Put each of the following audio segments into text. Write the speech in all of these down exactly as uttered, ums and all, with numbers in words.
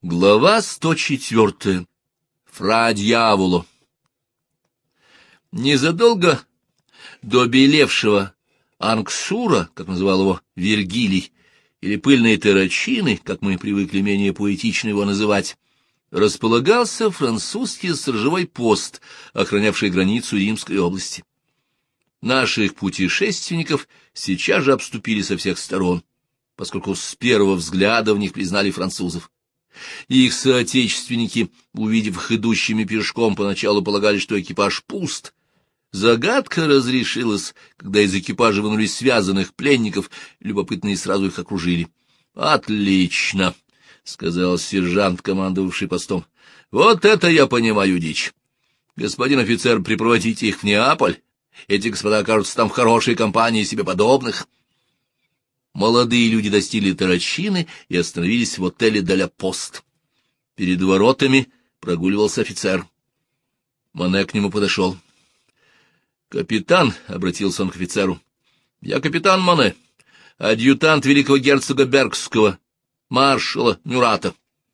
Глава сто четвертая. Фра Дьяволо. Незадолго до белевшего Анксура, как называл его Вергилий, или пыльной Террачины, как мы привыкли менее поэтично его называть, располагался французский сторожевой пост, охранявший границу Римской области. Наших путешественников сейчас же обступили со всех сторон, поскольку с первого взгляда в них признали французов. Их соотечественники, увидев их идущими пешком, поначалу полагали, что экипаж пуст. Загадка разрешилась, когда из экипажа вынули связанных пленников, любопытные сразу их окружили. — Отлично, — сказал сержант, командовавший постом. — Вот это я понимаю дичь. Господин офицер, припроводите их в Неаполь. Эти господа окажутся там в хорошей компании себе подобных. Молодые люди достигли Террачины и остановились в отеле «Де Пост». Перед воротами прогуливался офицер. Моне к нему подошел. — Капитан, — обратился он к офицеру, — я капитан Моне, адъютант великого герцога Бергского, маршала Мюрата.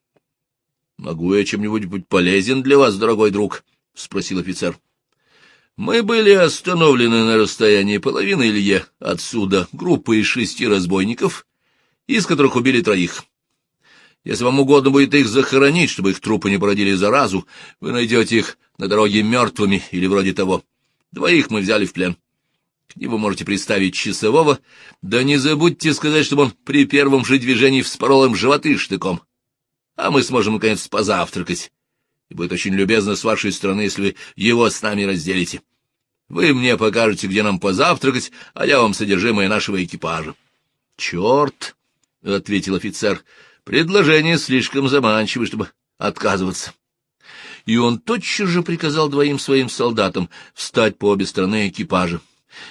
— Могу я чем-нибудь быть полезен для вас, дорогой друг? — спросил офицер. Мы были остановлены на расстоянии половины лье отсюда группой из шести разбойников, из которых убили троих. Если вам угодно будет их захоронить, чтобы их трупы не породили заразу, вы найдете их на дороге мертвыми или вроде того. Двоих мы взяли в плен. К ним вы можете приставить часового, да не забудьте сказать, чтобы он при первом же движении вспорол им животы штыком. А мы сможем, наконец, позавтракать. И будет очень любезно с вашей стороны, если вы его с нами разделите. Вы мне покажете, где нам позавтракать, а я вам содержимое нашего экипажа. — Черт! — ответил офицер. — Предложение слишком заманчивое, чтобы отказываться. И он тотчас же приказал двоим своим солдатам встать по обе стороны экипажа.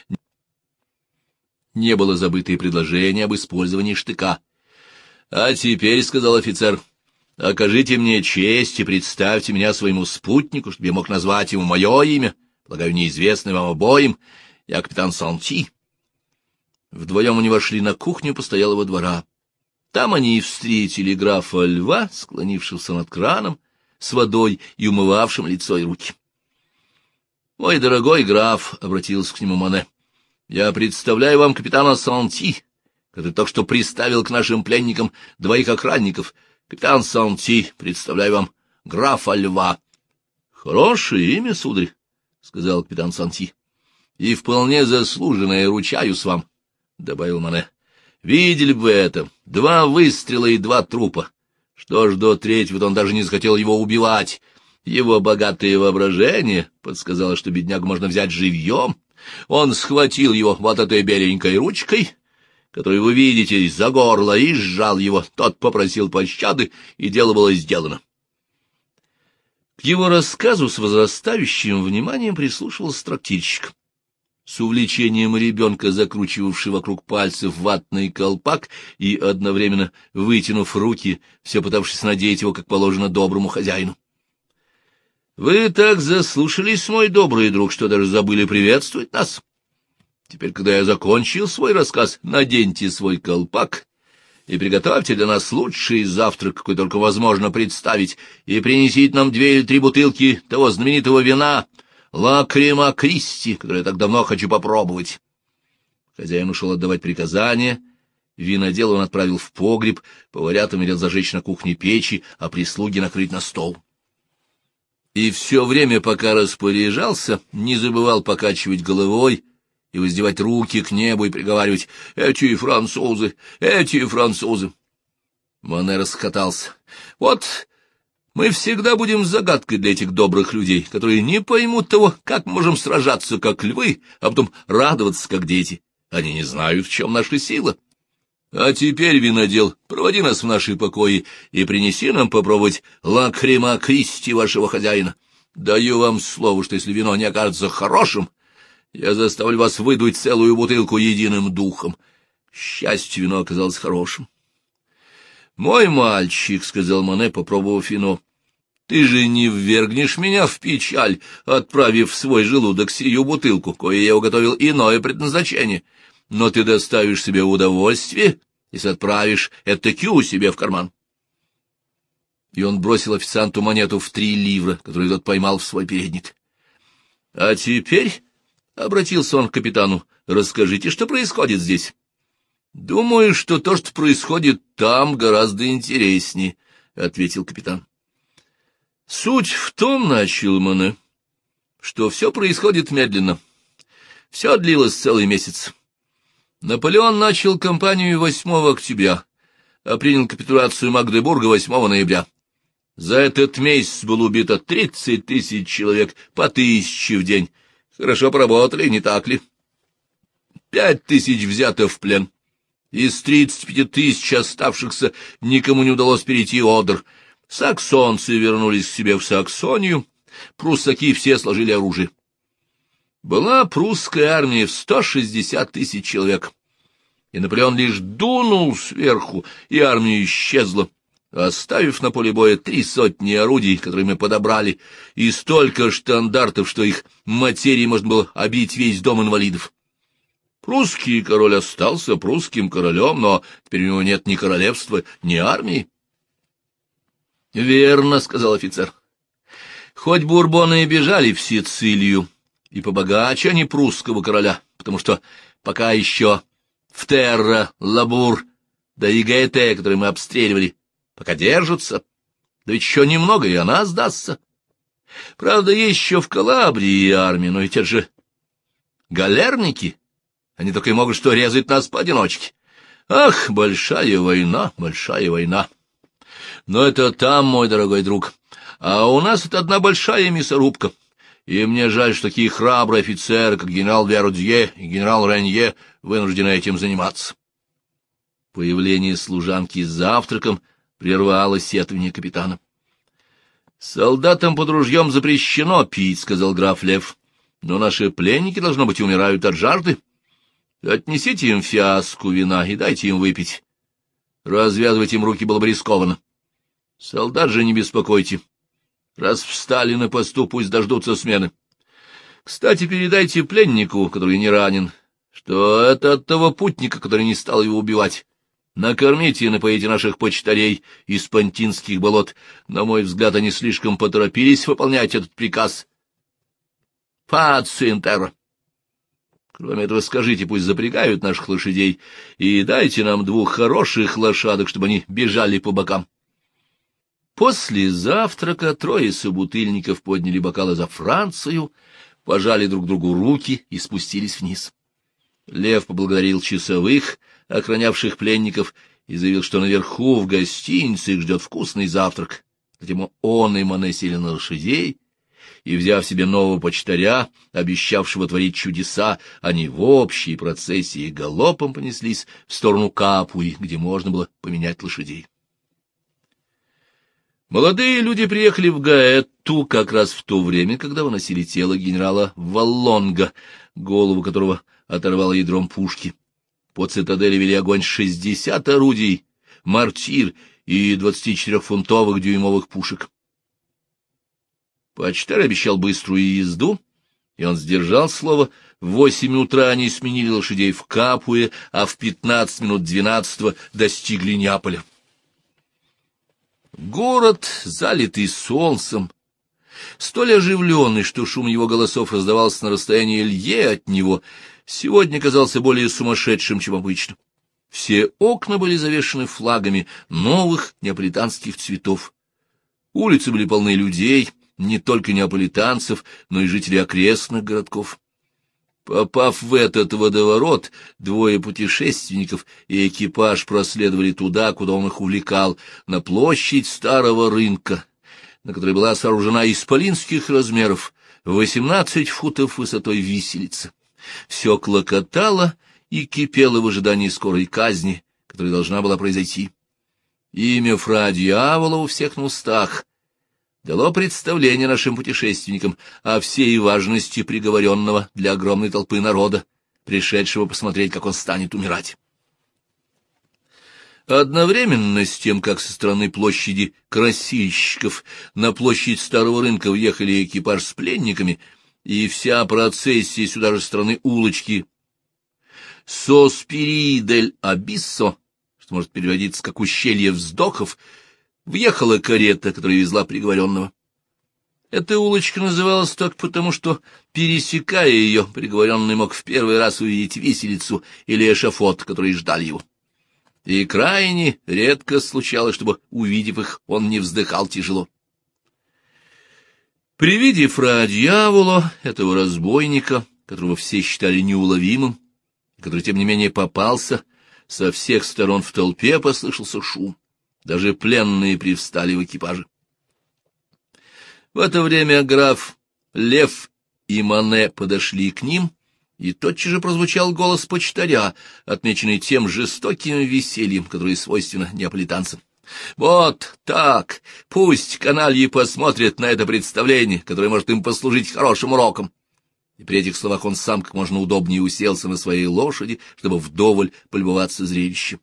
Не было забыто и предложение об использовании штыка. — А теперь, — сказал офицер, — окажите мне честь и представьте меня своему спутнику, чтобы я мог назвать ему мое имя. Полагаю, неизвестный вам обоим, я капитан Санти. Вдвоем они вошли на кухню постоялого двора. Там они и встретили графа Льва, склонившегося над краном, с водой и умывавшим лицо и руки. — Мой дорогой граф, — обратился к нему Моне, — я представляю вам капитана Санти, который только что приставил к нашим пленникам двоих охранников. Капитан Санти, представляю вам графа Льва. — Хорошее имя, сударь, — сказал капитан Санти. — И вполне заслуженное, ручаюсь вам, — добавил Моне. — Видели бы вы это? Два выстрела и два трупа. Что ж, до третьего он даже не захотел его убивать. Его богатое воображение подсказало, что беднягу можно взять живьем. Он схватил его вот этой беленькой ручкой, которую вы видите, за горло, и сжал его. Тот попросил пощады, и дело было сделано. К его рассказу с возрастающим вниманием прислушивался трактирщик. С увлечением ребенка, закручивавший вокруг пальцев ватный колпак и одновременно вытянув руки, все пытавшись надеть его, как положено, доброму хозяину. — Вы так заслушались, мой добрый друг, что даже забыли приветствовать нас. Теперь, когда я закончил свой рассказ, наденьте свой колпак и приготовьте для нас лучший завтрак, какой только возможно представить, и принесите нам две или три бутылки того знаменитого вина Лакрима Кристи, которое я так давно хочу попробовать. Хозяин ушел отдавать приказания. Винодел он отправил в погреб, поварятам велел зажечь на кухне печи, а прислуги накрыть на стол. И все время, пока распоряжался, не забывал покачивать головой и воздевать руки к небу и приговаривать: «Эти французы! Эти французы!» Моне расхотался. «Вот мы всегда будем загадкой для этих добрых людей, которые не поймут того, как мы можем сражаться, как львы, а потом радоваться, как дети. Они не знают, в чем наша сила. А теперь, винодел, проводи нас в наши покои и принеси нам попробовать лакрима Кристи вашего хозяина. Даю вам слово, что если вино не окажется хорошим, я заставлю вас выдуть целую бутылку единым духом». К счастью, вино оказалось хорошим. «Мой мальчик», — сказал Моне, попробовав вино, — «ты же не ввергнешь меня в печаль, отправив в свой желудок сию бутылку, кое я уготовил иное предназначение. Но ты доставишь себе удовольствие, если отправишь это кю себе в карман». и он бросил официанту монету в три ливра, которую тот поймал в свой передник. — А теперь, — обратился он к капитану, — расскажите, что происходит здесь. — Думаю, что то, что происходит там, гораздо интереснее, — ответил капитан. — Суть в том, — начал Моне, — что все происходит медленно. Все длилось целый месяц. Наполеон начал кампанию восьмого октября, а принял капитуляцию Магдебурга восьмого ноября. За этот месяц было убито тридцать тысяч человек, по тысяче в день. Хорошо поработали, не так ли? Пять тысяч взято в плен. Из тридцати пяти тысяч оставшихся никому не удалось перейти Одер. Саксонцы вернулись к себе в Саксонию, пруссаки все сложили оружие. Была прусская армия в сто шестьдесят тысяч человек, и Наполеон лишь дунул сверху, и армия исчезла, оставив на поле боя три сотни орудий, которые мы подобрали, и столько штандартов, что их материи можно было обить весь дом инвалидов. Прусский король остался прусским королем, но теперь у него нет ни королевства, ни армии. — Верно, — сказал офицер. — Хоть бурбоны и бежали в Сицилию, и побогаче они прусского короля, потому что пока еще в Терра, Лабур, да и Гаэте, которые мы обстреливали, пока держатся, да ведь еще немного, и она сдастся. Правда, есть еще в Калабрии армия, но ведь это же галерники, они только и могут что резать нас поодиночке. Ах, большая война, большая война! Но это там, мой дорогой друг, а у нас это одна большая мясорубка. И мне жаль, что такие храбрые офицеры, как генерал Вердье и генерал Ренье, вынуждены этим заниматься. Появление служанки с завтраком прервало сетование капитана. — Солдатам под ружьем запрещено пить, — сказал граф Лев, — но наши пленники, должно быть, умирают от жажды. Отнесите им фиаску вина и дайте им выпить. Развязывать им руки было бы рискованно. Солдат же не беспокойте. Раз встали на посту, пусть дождутся смены. Кстати, передайте пленнику, который не ранен, что это от того путника, который не стал его убивать. Накормите и напоите наших почтарей из Понтинских болот. На мой взгляд, они слишком поторопились выполнять этот приказ. Пациентеро. Кроме этого, скажите, пусть запрягают наших лошадей, и дайте нам двух хороших лошадок, чтобы они бежали по бокам. После завтрака трое собутыльников подняли бокалы за Францию, пожали друг другу руки и спустились вниз. Лев поблагодарил часовых, охранявших пленников, и заявил, что наверху в гостинице их ждет вкусный завтрак. Затем он и Моне сели на лошадей, и, взяв себе нового почтаря, обещавшего творить чудеса, они в общей процессии галопом понеслись в сторону Капуи, где можно было поменять лошадей. Молодые люди приехали в Гаэту как раз в то время, когда выносили тело генерала Валлонга, голову которого оторвало ядром пушки. По цитадели вели огонь шестьдесят орудий, мортир и двадцатичетырехфунтовых дюймовых пушек. Почтарь обещал быструю езду, и он сдержал слово. В восемь утра они сменили лошадей в Капуе, а в пятнадцать минут двенадцатого достигли Неаполя. Город, залитый солнцем, столь оживленный, что шум его голосов раздавался на расстоянии лье от него, сегодня казался более сумасшедшим, чем обычно. Все окна были завешаны флагами новых неаполитанских цветов. Улицы были полны людей, не только неаполитанцев, но и жителей окрестных городков. Попав в этот водоворот, двое путешественников и экипаж проследовали туда, куда он их увлекал, на площадь старого рынка, на которой была сооружена исполинских размеров, восемнадцать футов высотой виселица. Все клокотало и кипело в ожидании скорой казни, которая должна была произойти. Имя фра Дьявола у всех на устах дало представление нашим путешественникам о всей важности приговоренного для огромной толпы народа, пришедшего посмотреть, как он станет умирать. Одновременно с тем, как со стороны площади Красильщиков на площадь Старого рынка въехали экипаж с пленниками, и вся процессия сюда же со стороны улочки Соспири дель Абиссо, что может переводиться как «ущелье вздохов», въехала карета, которая везла приговоренного. Эта улочка называлась так потому, что, пересекая ее, приговоренный мог в первый раз увидеть виселицу или эшафот, которые ждали его. И крайне редко случалось, чтобы, увидев их, он не вздыхал тяжело. При виде фра Дьявола, этого разбойника, которого все считали неуловимым, который, тем не менее, попался, со всех сторон в толпе послышался шум. Даже пленные привстали в экипаже. В это время граф Лев и Мане подошли к ним, и тотчас же прозвучал голос почтаря, отмеченный тем жестоким весельем, которое свойственно неаполитанцам. «Вот так! Пусть канальи посмотрят на это представление, которое может им послужить хорошим уроком!» И при этих словах он сам как можно удобнее уселся на своей лошади, чтобы вдоволь полюбоваться зрелищем.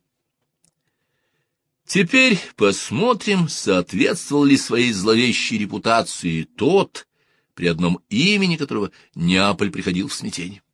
Теперь посмотрим, соответствовал ли своей зловещей репутации тот, при одном имени которого Неаполь приходил в смятение.